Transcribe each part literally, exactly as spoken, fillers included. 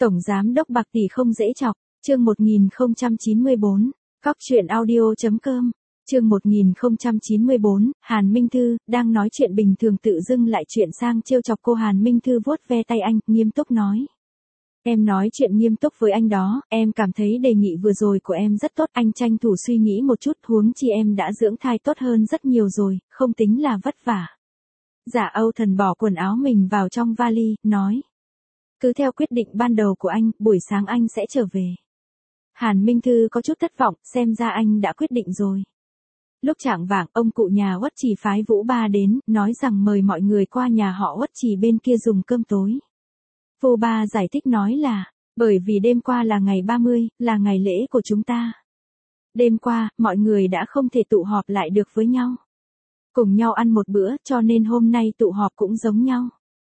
Tổng giám đốc bạc tỷ không dễ chọc, chương một nghìn không trăm chín mươi bốn, cóc truyện audio.com, chương một nghìn không trăm chín mươi bốn, Hàn Minh Thư, đang nói chuyện bình thường tự dưng lại chuyện sang trêu chọc cô. Hàn Minh Thư vuốt ve tay anh, nghiêm túc nói. Em nói chuyện nghiêm túc với anh đó, em cảm thấy đề nghị vừa rồi của em rất tốt, anh tranh thủ suy nghĩ một chút, huống chi em đã dưỡng thai tốt hơn rất nhiều rồi, không tính là vất vả. Dạ Âu Thần bỏ quần áo mình vào trong vali, nói. Cứ theo quyết định ban đầu của anh, buổi sáng anh sẽ trở về. Hàn Minh Thư có chút thất vọng, xem ra anh đã quyết định rồi. Lúc chạng vạng, ông cụ nhà Uất Trì phái Vũ Ba đến, nói rằng mời mọi người qua nhà họ Uất Trì bên kia dùng cơm tối. Vũ Ba giải thích nói là, bởi vì đêm qua là ngày ba mươi, là ngày lễ của chúng ta. Đêm qua, mọi người đã không thể tụ họp lại được với nhau. Cùng nhau ăn một bữa, cho nên hôm nay tụ họp cũng giống nhau.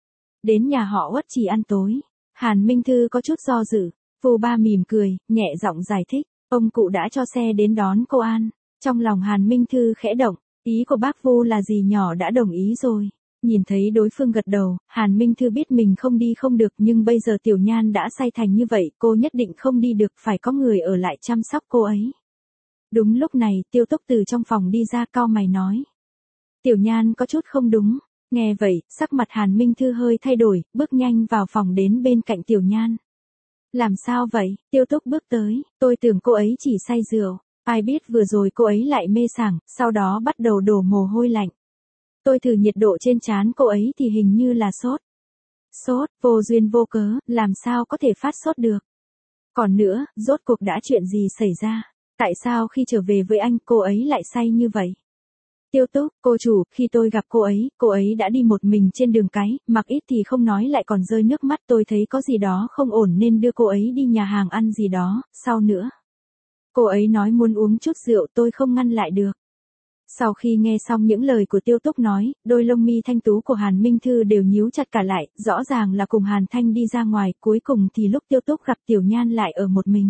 Đến nhà họ Uất Trì ăn tối. Hàn Minh Thư có chút do dự. Vũ Ba mỉm cười, nhẹ giọng giải thích. Ông cụ đã cho xe đến đón cô An. Trong lòng Hàn Minh Thư khẽ động. Ý của bác Vu là gì nhỏ đã đồng ý rồi. Nhìn thấy đối phương gật đầu, Hàn Minh Thư biết mình không đi không được, nhưng bây giờ Tiểu Nhan đã say thành như vậy, cô nhất định không đi được, phải có người ở lại chăm sóc cô ấy. Đúng lúc này, Tiêu Túc từ trong phòng đi ra, cau mày nói. Tiểu Nhan có chút không đúng. Nghe vậy, sắc mặt Hàn Minh Thư hơi thay đổi, bước nhanh vào phòng đến bên cạnh Tiểu Nhan. Làm sao vậy? Tiêu Túc bước tới, tôi tưởng cô ấy chỉ say rượu. Ai biết vừa rồi cô ấy lại mê sảng, sau đó bắt đầu đổ mồ hôi lạnh. Tôi thử nhiệt độ trên trán cô ấy thì hình như là sốt. Sốt, vô duyên vô cớ, làm sao có thể phát sốt được? Còn nữa, rốt cuộc đã chuyện gì xảy ra? Tại sao khi trở về với anh cô ấy lại say như vậy? Tiêu Túc, cô chủ, khi tôi gặp cô ấy, cô ấy đã đi một mình trên đường cái, mặc ít thì không nói lại còn rơi nước mắt, tôi thấy có gì đó không ổn nên đưa cô ấy đi nhà hàng ăn gì đó, sau nữa. Cô ấy nói muốn uống chút rượu, tôi không ngăn lại được. Sau khi nghe xong những lời của Tiêu Túc nói, đôi lông mi thanh tú của Hàn Minh Thư đều nhíu chặt cả lại, rõ ràng là cùng Hàn Thanh đi ra ngoài, cuối cùng thì lúc Tiêu Túc gặp Tiểu Nhan lại ở một mình.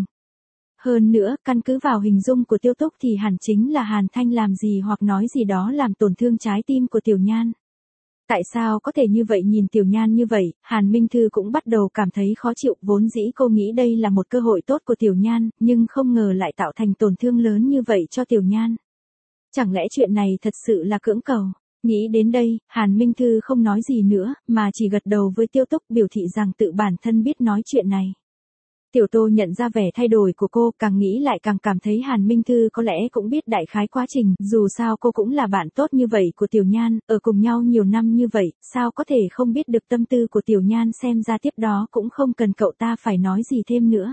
Hơn nữa, căn cứ vào hình dung của Tiêu Túc thì hẳn chính là Hàn Thanh làm gì hoặc nói gì đó làm tổn thương trái tim của Tiểu Nhan. Tại sao có thể như vậy? Nhìn Tiểu Nhan như vậy, Hàn Minh Thư cũng bắt đầu cảm thấy khó chịu, vốn dĩ cô nghĩ đây là một cơ hội tốt của Tiểu Nhan, nhưng không ngờ lại tạo thành tổn thương lớn như vậy cho Tiểu Nhan. Chẳng lẽ chuyện này thật sự là cưỡng cầu? Nghĩ đến đây, Hàn Minh Thư không nói gì nữa, mà chỉ gật đầu với Tiêu Túc biểu thị rằng tự bản thân biết nói chuyện này. Tiểu Tô nhận ra vẻ thay đổi của cô, càng nghĩ lại càng cảm thấy Hàn Minh Thư có lẽ cũng biết đại khái quá trình, dù sao cô cũng là bạn tốt như vậy của Tiểu Nhan, ở cùng nhau nhiều năm như vậy, sao có thể không biết được tâm tư của Tiểu Nhan, xem ra tiếp đó cũng không cần cậu ta phải nói gì thêm nữa.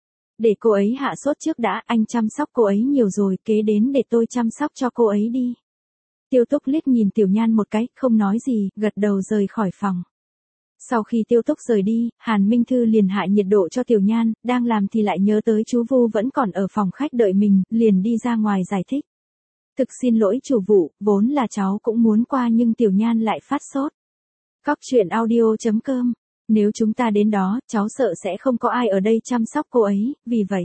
Để cô ấy hạ sốt trước đã, anh chăm sóc cô ấy nhiều rồi, kế đến để tôi chăm sóc cho cô ấy đi. Tiêu Túc liếc nhìn Tiểu Nhan một cái, không nói gì, gật đầu rời khỏi phòng. Sau khi Tiêu Túc rời đi, Hàn Minh Thư liền hạ nhiệt độ cho Tiểu Nhan, đang làm thì lại nhớ tới chú Vu vẫn còn ở phòng khách đợi mình, liền đi ra ngoài giải thích. Thực xin lỗi chủ vụ, vốn là cháu cũng muốn qua nhưng Tiểu Nhan lại phát sốt. Cóc truyện audio.com, nếu chúng ta đến đó, cháu sợ sẽ không có ai ở đây chăm sóc cô ấy, vì vậy.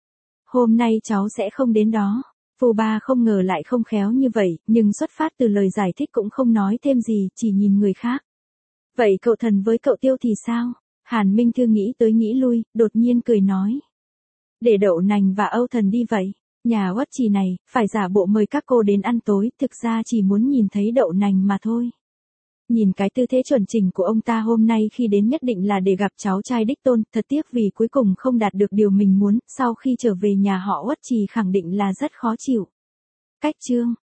Hôm nay cháu sẽ không đến đó. Vũ Ba không ngờ lại không khéo như vậy, nhưng xuất phát từ lời giải thích cũng không nói thêm gì, chỉ nhìn người khác. Vậy cậu Thần với cậu Tiêu thì sao? Hàn Minh Thư nghĩ tới nghĩ lui, đột nhiên cười nói. Để Đậu Nành và Âu Thần đi vậy. Nhà Uất Trì này, phải giả bộ mời các cô đến ăn tối, thực ra chỉ muốn nhìn thấy Đậu Nành mà thôi. Nhìn cái tư thế chuẩn chỉnh của ông ta hôm nay khi đến nhất định là để gặp cháu trai đích tôn, thật tiếc vì cuối cùng không đạt được điều mình muốn, sau khi trở về nhà họ Uất Trì khẳng định là rất khó chịu. Cách chương